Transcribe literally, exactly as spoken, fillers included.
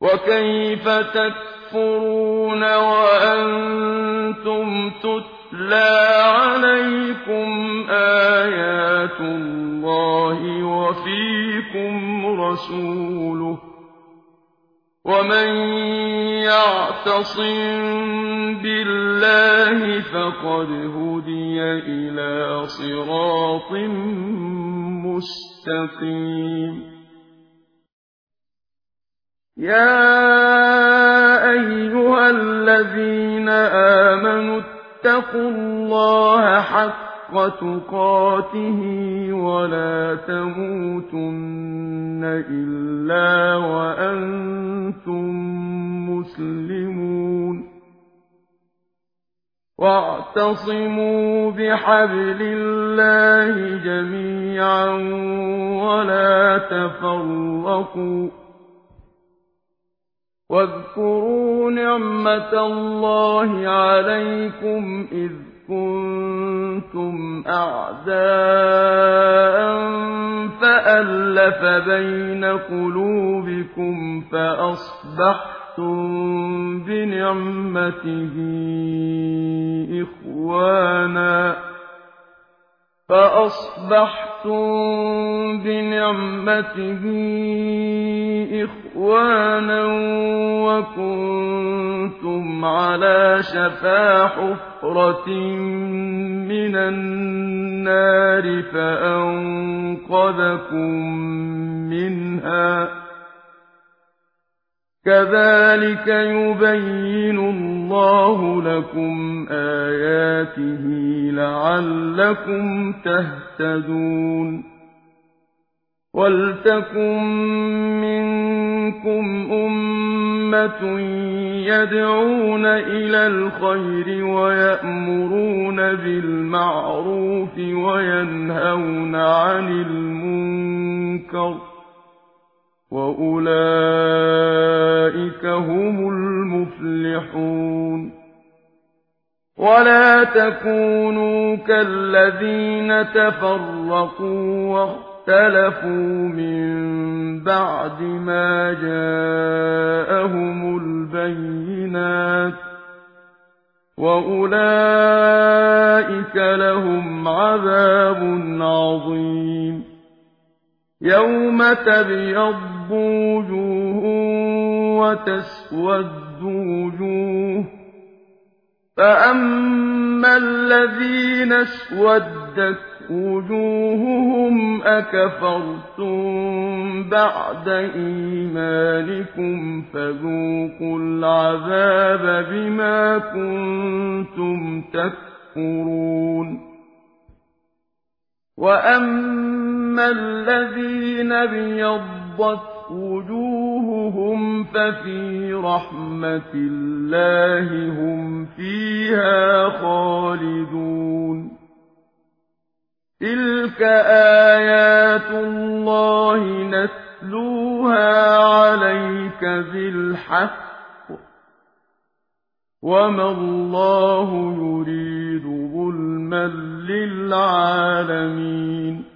وكيف تكفرون وأنتم تتلى عليكم آيات الله وفيكم رسوله ومن يعتصم بالله فقد هدي إلى صراط مستقيم يا أيها الذين آمنوا اتقوا الله حق تقاته ولا تموتن إلا وأنتم مسلمون واعتصموا بحبل الله جميعا ولا تفرقوا واذكروا نعمة الله عليكم إذ كنتم أعداء فألف بين قلوبكم فأصبحتم بنعمته إخوانا فأصبحتم بنعمته إخوانا وكنتم على شفا حفرة من النار فأنقذكم منها كذلك يبين الله لكم آياته لعلكم تهتدون ولتكن منكم أمة يدعون إلى الخير ويأمرون بالمعروف وينهون عن المنكر وأولئك هم المفلحون ولا تكونوا كالذين تفرقوا واختلفوا من بعد ما جاءهم البينات وأولئك لهم عذاب عظيم يوم تبيض وجوه وتسود وجوه فأما الذين اسودت وجوههم أكفرتم بعد إيمانكم فذوقوا العذاب بما كنتم تكفرون وأما الذين ابيضت وجوههم ففي رحمة الله هم فيها خالدون تلك آيات الله نتلوها عليك بالحق وما الله يريد ظلما للعالمين